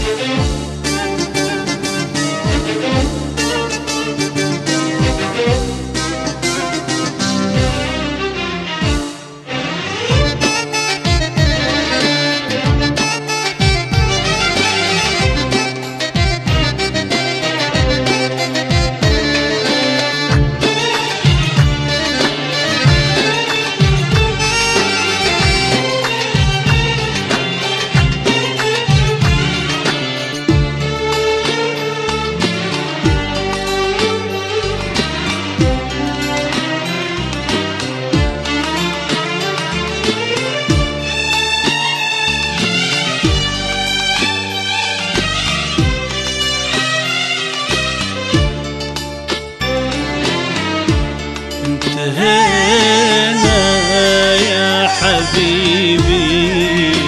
انتهينا يا حبيبي،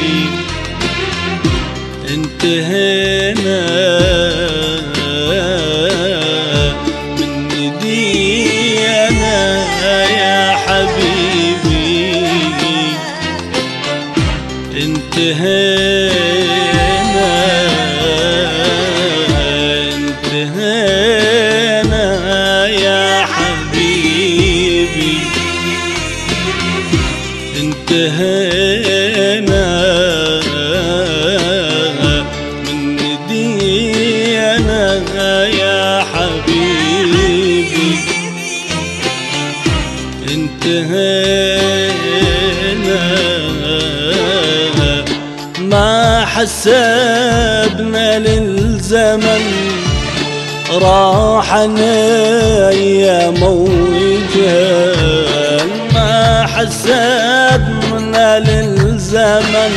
انتهينا من ايدينا يا حبيبي، انتهينا انتهينا يا حبيبي، انتهينا من ايدينا يا حبيبي، انتهينا ما حسبنا للزمن راحنا ايام وجهال، ما حسبنا للزمن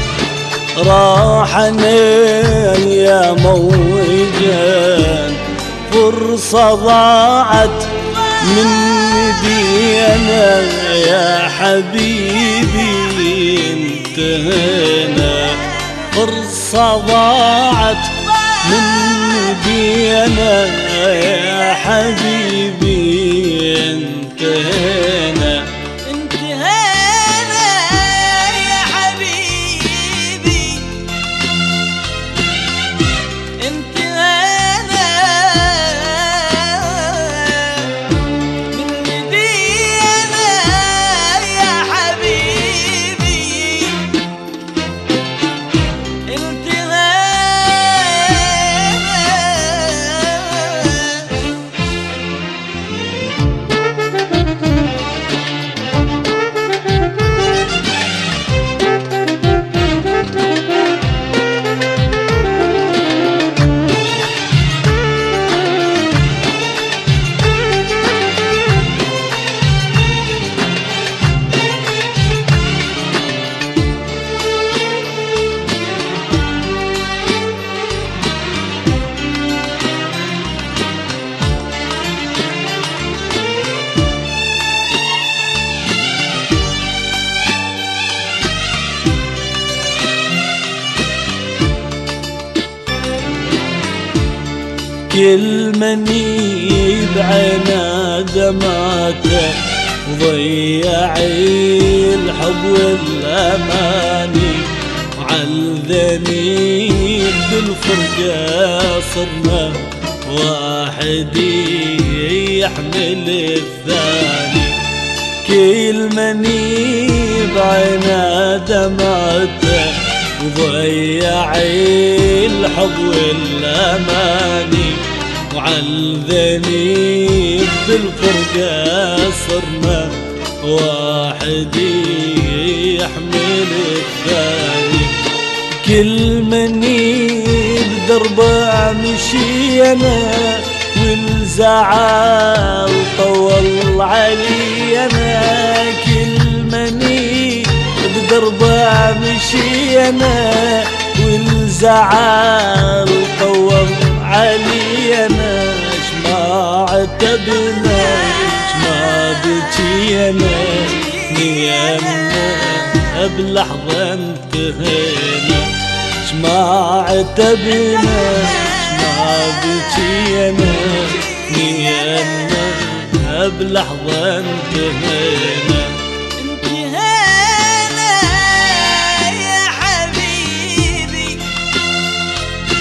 راحنا ايام وجهال، فرصة ضاعت من ايدينا يا حبيبي، انتهينا فرصة ضاعت من ايدينا يا حبيبي، انتهينا انتهينا يا حبيبي، انتهينا من ايدينا يا حبيبي، انتهينا كل من يبعنا دمعته ضيع الحب والاماني، وعالذنيب بالفرقة صرنا واحد يحمل الثاني، كل من يبعنا دمعته وضيع الحب والاماني، وعالذنيب بالفرقة صرنا واحد يحمل الثاني، كل من بدربه مشينا والزعل طول علينا، كل من بدربه مشينا والزعل طول علينا، ما عتبنا ما بكينا نيامنا بلحظة انتهينا، ما عتبنا ما بكينا نيامنا بلحظة انتهينا، انتهينا يا حبيبي،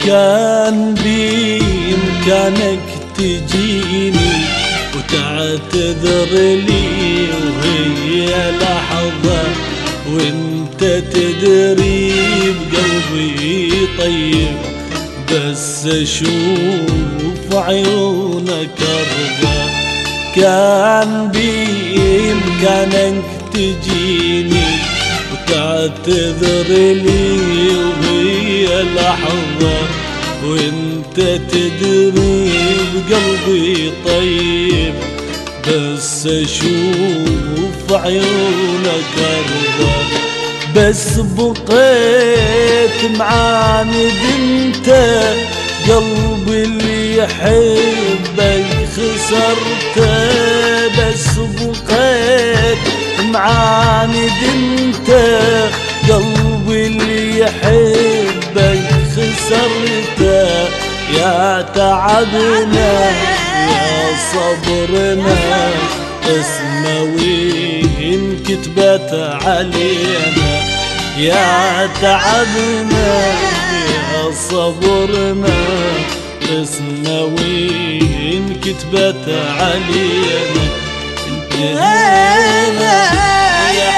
كان بإمكانك تجيني وتعتذر لي وهي لحظة، وانت تدري بقلبي طيب، بس اشوف عيونك ارضى. كان بإمكانك تجيني وتعتذر لي وهي لحظة، وانت تدري بقلبي طيب، بس اشوف عيونك ارضى. بس بقيت معاند انت، قلبي اللي يحبك خسرته. بس بقيت معاند انت، قلبي اللي يحبك خسرته. يا تعبنا يا صبرنا، اسمه وين كتبت علينا. يا تعبنا يا صبرنا، اسمه وين كتبت علينا. انتهينا يا